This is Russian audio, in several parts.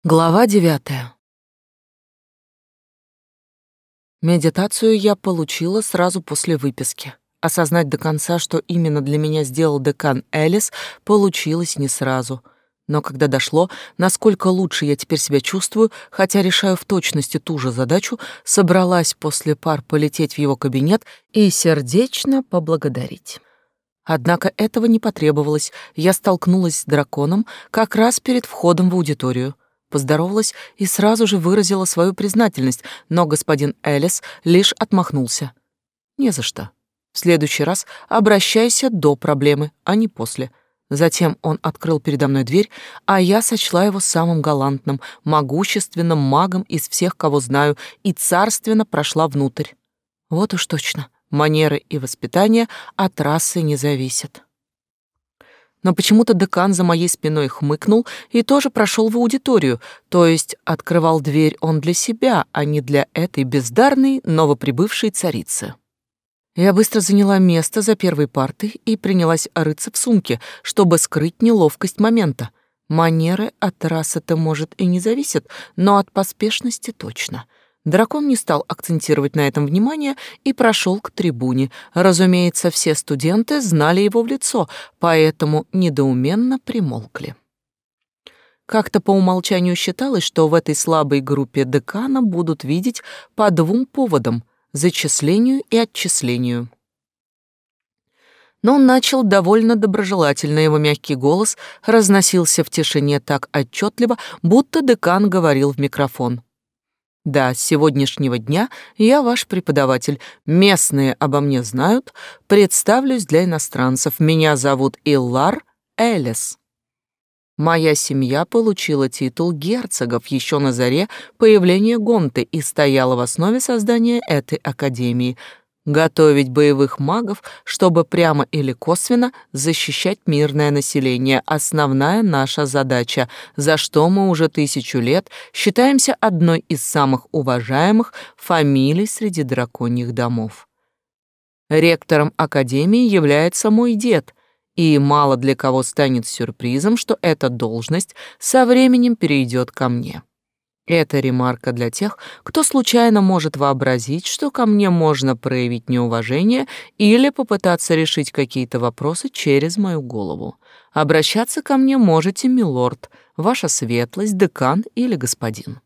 Глава 9. Медитацию я получила сразу после выписки. Осознать до конца, что именно для меня сделал декан Элис, получилось не сразу. Но когда дошло, насколько лучше я теперь себя чувствую, хотя решаю в точности ту же задачу, собралась после пар полететь в его кабинет и сердечно поблагодарить. Однако этого не потребовалось. Я столкнулась с драконом как раз перед входом в аудиторию. Поздоровалась и сразу же выразила свою признательность, но господин Элис лишь отмахнулся. «Не за что. В следующий раз обращайся до проблемы, а не после». Затем он открыл передо мной дверь, а я сочла его самым галантным, могущественным магом из всех, кого знаю, и царственно прошла внутрь. Вот уж точно, манеры и воспитание от расы не зависят. Но почему-то декан за моей спиной хмыкнул и тоже прошел в аудиторию, то есть открывал дверь он для себя, а не для этой бездарной новоприбывшей царицы. Я быстро заняла место за первой партой и принялась рыться в сумке, чтобы скрыть неловкость момента. Манеры от расы-то, может, и не зависят, но от поспешности точно. Дракон не стал акцентировать на этом внимание и прошел к трибуне. Разумеется, все студенты знали его в лицо, поэтому недоуменно примолкли. Как-то по умолчанию считалось, что в этой слабой группе декана будут видеть по двум поводам — зачислению и отчислению. Но он начал довольно доброжелательно, его мягкий голос разносился в тишине так отчетливо, будто декан говорил в микрофон. Да, с сегодняшнего дня я ваш преподаватель. Местные обо мне знают. Представлюсь для иностранцев. Меня зовут Иллар Элис. Моя семья получила титул герцогов еще на заре появления Гонты и стояла в основе создания этой академии. Готовить боевых магов, чтобы прямо или косвенно защищать мирное население — основная наша задача, за что мы уже 1000 лет считаемся одной из самых уважаемых фамилий среди драконьих домов. Ректором академии является мой дед, и мало для кого станет сюрпризом, что эта должность со временем перейдет ко мне. Это ремарка для тех, кто случайно может вообразить, что ко мне можно проявить неуважение или попытаться решить какие-то вопросы через мою голову. Обращаться ко мне можете, милорд, ваша светлость, декан или господин.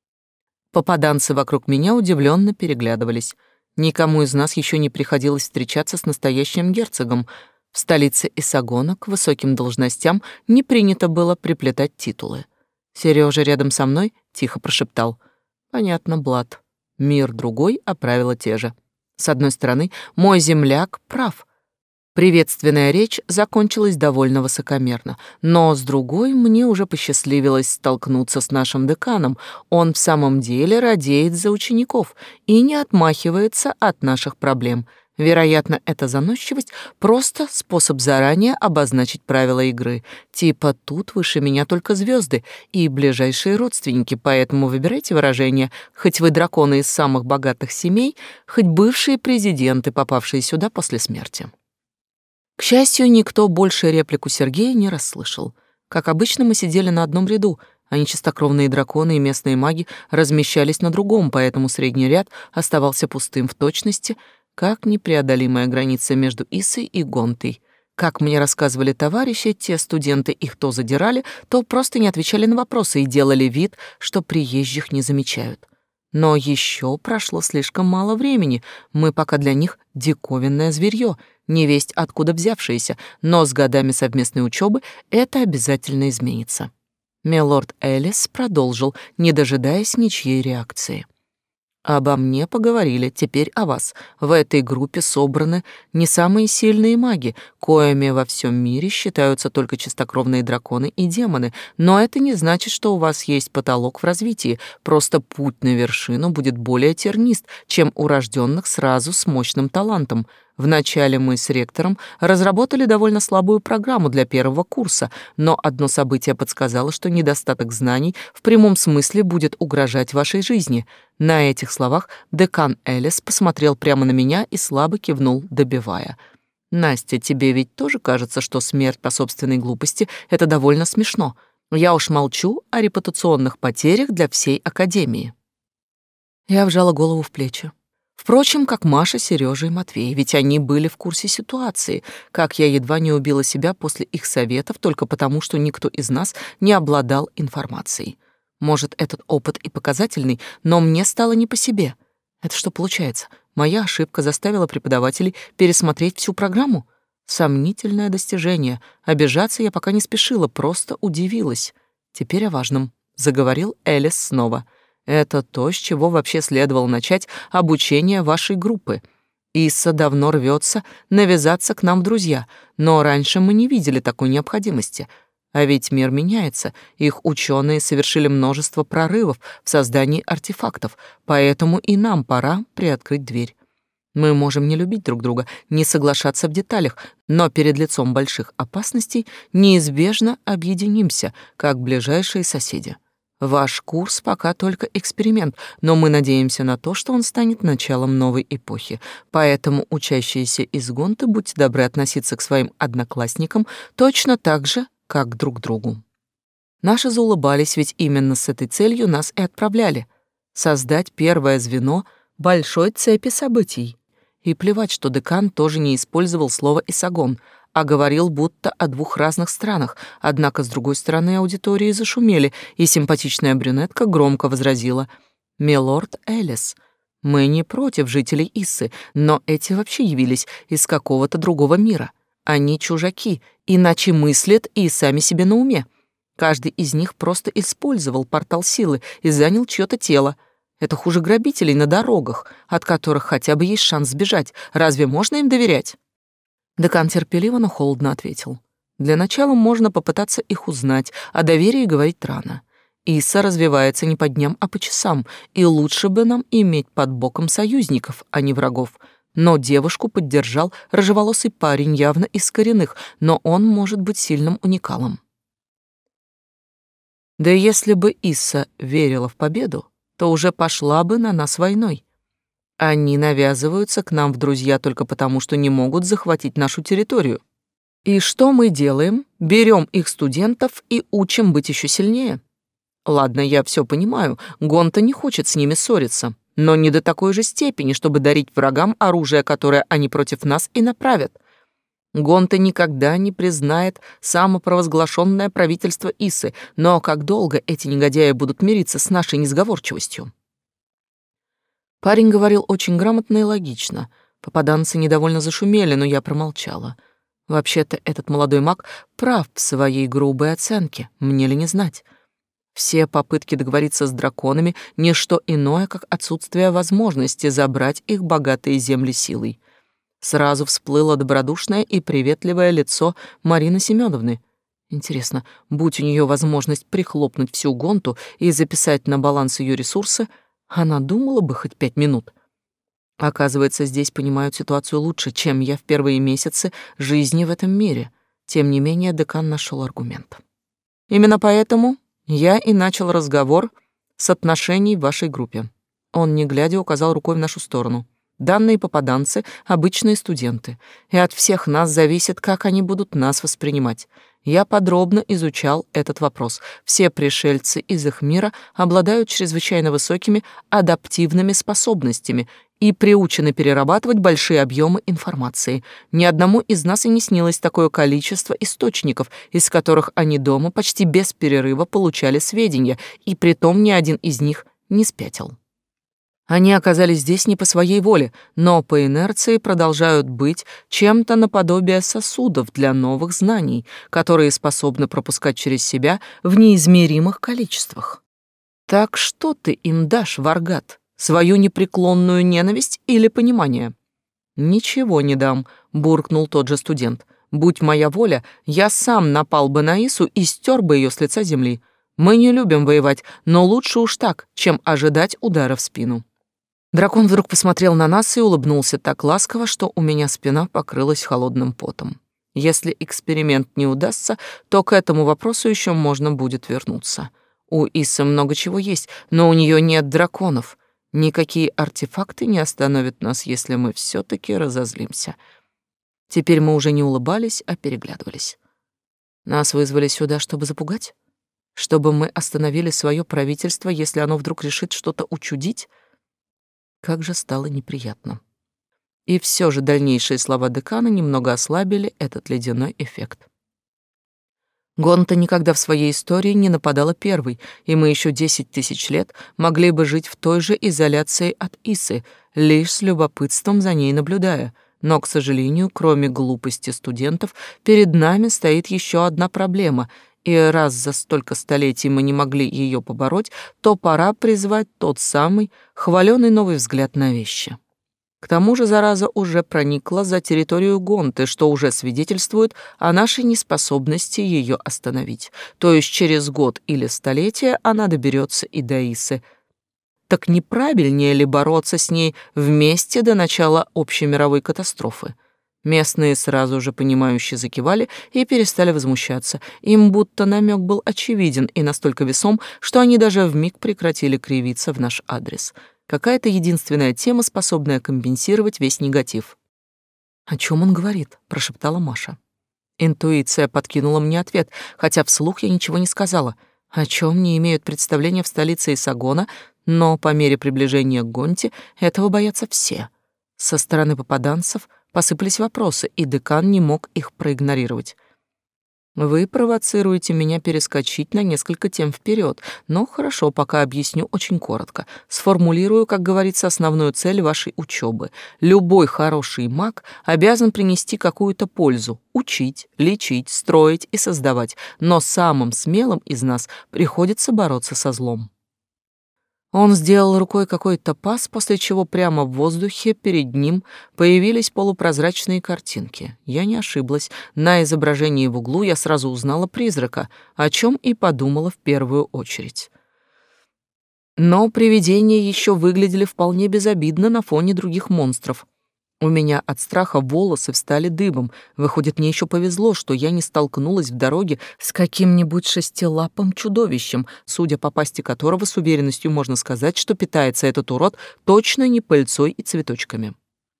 Попаданцы вокруг меня удивленно переглядывались. Никому из нас еще не приходилось встречаться с настоящим герцогом. В столице Исагона к высоким должностям не принято было приплетать титулы. Сережа рядом со мной тихо прошептал: «Понятно, Блад. Мир другой, а правила те же». С одной стороны, мой земляк прав. Приветственная речь закончилась довольно высокомерно, но с другой, мне уже посчастливилось столкнуться с нашим деканом. Он в самом деле радеет за учеников и не отмахивается от наших проблем. Вероятно, эта заносчивость — просто способ заранее обозначить правила игры. Типа тут выше меня только звезды и ближайшие родственники, поэтому выбирайте выражение, хоть вы драконы из самых богатых семей, хоть бывшие президенты, попавшие сюда после смерти. К счастью, никто больше реплику Сергея не расслышал. Как обычно, мы сидели на одном ряду, а нечистокровные драконы и местные маги размещались на другом, поэтому средний ряд оставался пустым в точности, как непреодолимая граница между Исой и Гонтой. Как мне рассказывали товарищи, те студенты их то задирали, то просто не отвечали на вопросы и делали вид, что приезжих не замечают. Но еще прошло слишком мало времени, мы пока для них диковинное зверье, невесть откуда взявшееся, но с годами совместной учебы это обязательно изменится. Милорд Элис продолжил, не дожидаясь ничьей реакции. Обо мне поговорили, теперь о вас. В этой группе собраны не самые сильные маги, коими во всем мире считаются только чистокровные драконы и демоны, но это не значит, что у вас есть потолок в развитии, просто путь на вершину будет более тернист, чем у рожденных сразу с мощным талантом. Вначале мы с ректором разработали довольно слабую программу для первого курса, но одно событие подсказало, что недостаток знаний в прямом смысле будет угрожать вашей жизни. На этих словах декан Элис посмотрел прямо на меня и слабо кивнул, добивая. «Настя, тебе ведь тоже кажется, что смерть по собственной глупости — это довольно смешно. Я уж молчу о репутационных потерях для всей Академии. Я вжала голову в плечи. Впрочем, как Маша, Сережа и Матвей, ведь они были в курсе ситуации, как я едва не убила себя после их советов только потому, что никто из нас не обладал информацией. Может, этот опыт и показательный, но мне стало не по себе. Это что получается? Моя ошибка заставила преподавателей пересмотреть всю программу? Сомнительное достижение. Обижаться я пока не спешила, просто удивилась. Теперь о важном. Заговорил Элис снова. Это то, с чего вообще следовало начать обучение вашей группы. Исса давно рвется навязаться к нам в друзья, но раньше мы не видели такой необходимости. А ведь мир меняется, их ученые совершили множество прорывов в создании артефактов, поэтому и нам пора приоткрыть дверь. Мы можем не любить друг друга, не соглашаться в деталях, но перед лицом больших опасностей неизбежно объединимся, как ближайшие соседи. Ваш курс пока только эксперимент, но мы надеемся на то, что он станет началом новой эпохи. Поэтому учащиеся из Гонты, будьте добры относиться к своим одноклассникам точно так же, как к друг другу. Наши заулыбались, ведь именно с этой целью нас и отправляли — создать первое звено большой цепи событий. И плевать, что декан тоже не использовал слово «исагон», а говорил будто о двух разных странах, однако с другой стороны аудитории зашумели, и симпатичная брюнетка громко возразила: «Милорд Элис, мы не против жителей Иссы, но эти вообще явились из какого-то другого мира. Они чужаки, иначе мыслят и сами себе на уме. Каждый из них просто использовал портал силы и занял чьё-то тело. Это хуже грабителей на дорогах, от которых хотя бы есть шанс сбежать. Разве можно им доверять?» Декан терпеливо, но холодно ответил: «Для начала можно попытаться их узнать, о доверии говорить рано. Исса развивается не по дням, а по часам, и лучше бы нам иметь под боком союзников, а не врагов». Но девушку поддержал рыжеволосый парень, явно из коренных, но он может быть сильным уникалом. Да если бы Исса верила в победу, то уже пошла бы на нас войной. Они навязываются к нам в друзья только потому, что не могут захватить нашу территорию. И что мы делаем? Берем их студентов и учим быть еще сильнее. Ладно, я все понимаю, Гонта не хочет с ними ссориться, но не до такой же степени, чтобы дарить врагам оружие, которое они против нас и направят. Гонта никогда не признает самопровозглашенное правительство Иссы, но как долго эти негодяи будут мириться с нашей несговорчивостью? Парень говорил очень грамотно и логично. Попаданцы недовольно зашумели, но я промолчала. Вообще-то этот молодой маг прав в своей грубой оценке, мне ли не знать. Все попытки договориться с драконами — не что иное, как отсутствие возможности забрать их богатые земли силой. Сразу всплыло добродушное и приветливое лицо Марины Семеновны. Интересно, будь у нее возможность прихлопнуть всю Гонту и записать на баланс ее ресурсы, она думала бы хоть 5 минут. Оказывается, здесь понимают ситуацию лучше, чем я в первые месяцы жизни в этом мире. Тем не менее, декан нашел аргумент. Именно поэтому я и начал разговор с отношений в вашей группе. Он, не глядя, указал рукой в нашу сторону. Данные попаданцы — обычные студенты, и от всех нас зависит, как они будут нас воспринимать. Я подробно изучал этот вопрос. Все пришельцы из их мира обладают чрезвычайно высокими адаптивными способностями и приучены перерабатывать большие объемы информации. Ни одному из нас и не снилось такое количество источников, из которых они дома почти без перерыва получали сведения, и притом ни один из них не спятил. Они оказались здесь не по своей воле, но по инерции продолжают быть чем-то наподобие сосудов для новых знаний, которые способны пропускать через себя в неизмеримых количествах. Так что ты им дашь, Варгат? Свою непреклонную ненависть или понимание? Ничего не дам, буркнул тот же студент. Будь моя воля, я сам напал бы на Ису и стер бы ее с лица земли. Мы не любим воевать, но лучше уж так, чем ожидать удара в спину. Дракон вдруг посмотрел на нас и улыбнулся так ласково, что у меня спина покрылась холодным потом. Если эксперимент не удастся, то к этому вопросу еще можно будет вернуться. У Исы много чего есть, но у нее нет драконов. Никакие артефакты не остановят нас, если мы все-таки разозлимся. Теперь мы уже не улыбались, а переглядывались. Нас вызвали сюда, чтобы запугать? Чтобы мы остановили свое правительство, если оно вдруг решит что-то учудить? Как же стало неприятно. И все же дальнейшие слова декана немного ослабили этот ледяной эффект. Гонта никогда в своей истории не нападала первой, и мы еще 10 тысяч лет могли бы жить в той же изоляции от Исы, лишь с любопытством за ней наблюдая. Но, к сожалению, кроме глупости студентов, перед нами стоит еще одна проблема, и раз за столько столетий мы не могли ее побороть, то пора призвать тот самый хваленый новый взгляд на вещи. К тому же зараза уже проникла за территорию Гонты, что уже свидетельствует о нашей неспособности ее остановить. То есть через год или столетие она доберется и до Исы. Так не правильнее ли бороться с ней вместе до начала общемировой катастрофы? Местные сразу же понимающе закивали и перестали возмущаться. Им будто намек был очевиден и настолько весом, что они даже вмиг прекратили кривиться в наш адрес. Какая-то единственная тема, способная компенсировать весь негатив. «О чем он говорит?» — прошептала Маша. Интуиция подкинула мне ответ, хотя вслух я ничего не сказала. О чем не имеют представления в столице Исагона, но по мере приближения к Гонте этого боятся все. Со стороны попаданцев посыпались вопросы, и декан не мог их проигнорировать. Вы провоцируете меня перескочить на несколько тем вперед, но хорошо, пока объясню очень коротко. Сформулирую, как говорится, основную цель вашей учебы. Любой хороший маг обязан принести какую-то пользу, учить, лечить, строить и создавать, но самым смелым из нас приходится бороться со злом. Он сделал рукой какой-то пас, после чего прямо в воздухе перед ним появились полупрозрачные картинки. Я не ошиблась. На изображении в углу я сразу узнала призрака, о чем и подумала в первую очередь. Но привидения еще выглядели вполне безобидно на фоне других монстров. У меня от страха волосы встали дыбом. Выходит, мне еще повезло, что я не столкнулась в дороге с каким-нибудь шестилапым чудовищем, судя по пасти которого с уверенностью можно сказать, что питается этот урод точно не пыльцой и цветочками.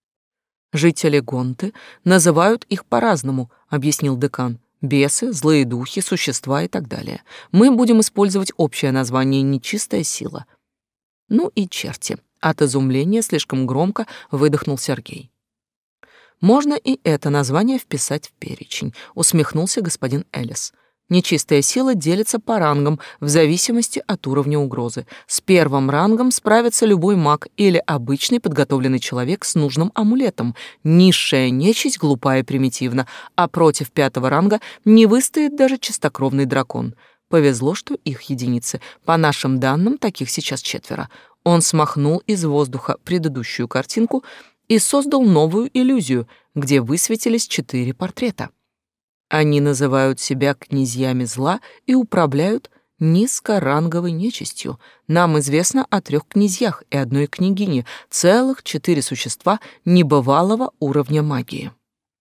«Жители Гонты называют их по-разному», — объяснил декан. «Бесы, злые духи, существа и так далее. Мы будем использовать общее название «нечистая сила». Ну и черти». От изумления слишком громко выдохнул Сергей. «Можно и это название вписать в перечень», — усмехнулся господин Элис. «Нечистая сила делится по рангам в зависимости от уровня угрозы. С первым рангом справится любой маг или обычный подготовленный человек с нужным амулетом. Низшая нечисть глупа и примитивна, а против пятого ранга не выстоит даже чистокровный дракон. Повезло, что их единицы. По нашим данным, таких сейчас 4. Он смахнул из воздуха предыдущую картинку и создал новую иллюзию, где высветились 4 портрета. Они называют себя князьями зла и управляют низкоранговой нечистью. Нам известно о 3 князьях и одной княгине, целых 4 существа небывалого уровня магии.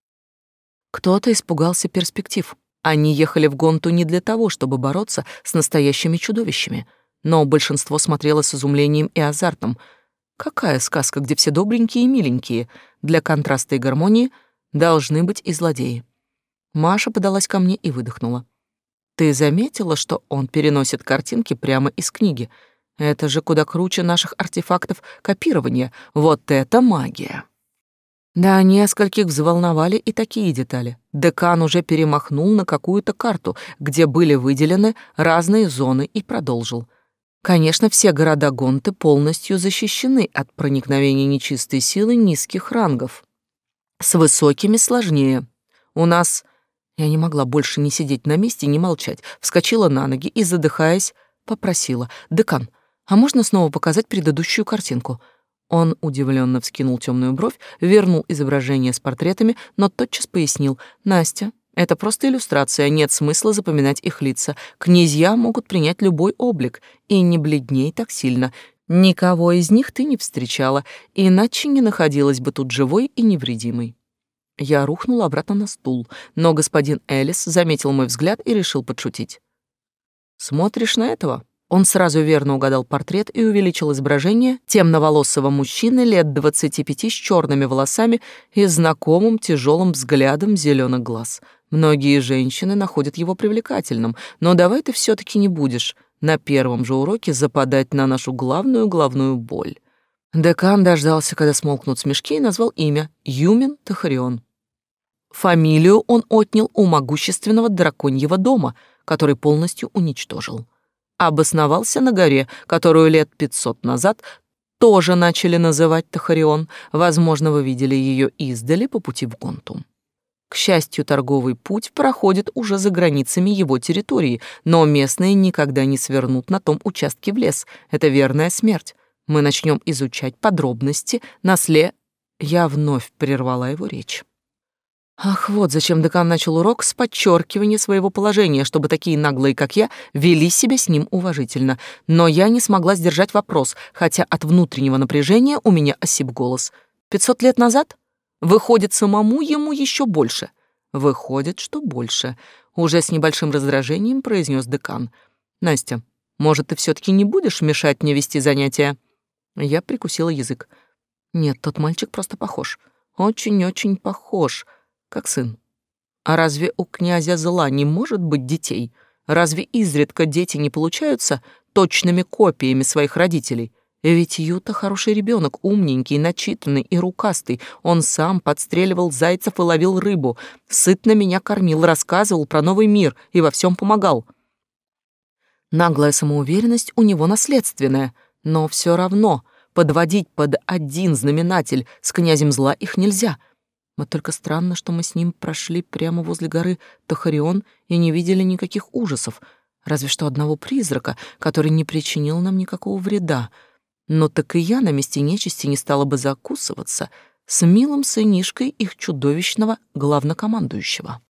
Кто-то испугался перспектив. Они ехали в Гонту не для того, чтобы бороться с настоящими чудовищами, но большинство смотрело с изумлением и азартом. Какая сказка, где все добренькие и миленькие? Для контраста и гармонии должны быть и злодеи. Маша подалась ко мне и выдохнула. Ты заметила, что он переносит картинки прямо из книги? Это же куда круче наших артефактов копирования. Вот это магия! Да, нескольких взволновали и такие детали. Декан уже перемахнул на какую-то карту, где были выделены разные зоны, и продолжил. Конечно, все города Гонты полностью защищены от проникновения нечистой силы низких рангов. С высокими сложнее. У нас... Я не могла больше не сидеть на месте, не молчать. Вскочила на ноги и, задыхаясь, попросила. «Декан, а можно снова показать предыдущую картинку?» Он удивленно вскинул темную бровь, вернул изображение с портретами, но тотчас пояснил. «Настя, это просто иллюстрация, нет смысла запоминать их лица. Князья могут принять любой облик, и не бледней так сильно. Никого из них ты не встречала, иначе не находилась бы тут живой и невредимой». Я рухнула обратно на стул, но господин Элис заметил мой взгляд и решил подшутить. «Смотришь на этого?» Он сразу верно угадал портрет и увеличил изображение темноволосого мужчины лет 25 с черными волосами и знакомым тяжелым взглядом зеленых глаз. Многие женщины находят его привлекательным, но давай ты все-таки не будешь на первом же уроке западать на нашу главную боль». Декан дождался, когда смолкнут смешки, и назвал имя — Юмин Тахарион. Фамилию он отнял у могущественного драконьего дома, который полностью уничтожил. Обосновался на горе, которую лет 500 назад тоже начали называть Тахарион. Возможно, вы видели ее издали по пути в Гонту. К счастью, торговый путь проходит уже за границами его территории, но местные никогда не свернут на том участке в лес. Это верная смерть. Мы начнем изучать подробности на сле... Я вновь прервала его речь. Ах, вот зачем декан начал урок с подчеркивания своего положения, чтобы такие наглые, как я, вели себя с ним уважительно. Но я не смогла сдержать вопрос, хотя от внутреннего напряжения у меня осип голос. 500 лет назад? Выходит, самому ему еще больше. Выходит, что больше. Уже с небольшим раздражением произнес декан. Настя, может, ты все-таки не будешь мешать мне вести занятия? Я прикусила язык. Нет, тот мальчик просто похож. Очень-очень похож. Как сын. А разве у князя зла не может быть детей? Разве изредка дети не получаются точными копиями своих родителей? Ведь Юта хороший ребенок, умненький, начитанный и рукастый. Он сам подстреливал зайцев и ловил рыбу, сытно меня кормил, рассказывал про новый мир и во всем помогал. Наглая самоуверенность у него наследственная, но все равно подводить под один знаменатель с князем зла их нельзя. Вот только странно, что мы с ним прошли прямо возле горы Тахарион и не видели никаких ужасов, разве что одного призрака, который не причинил нам никакого вреда. Но так и я на месте нечисти не стала бы закусываться с милым сынишкой их чудовищного главнокомандующего.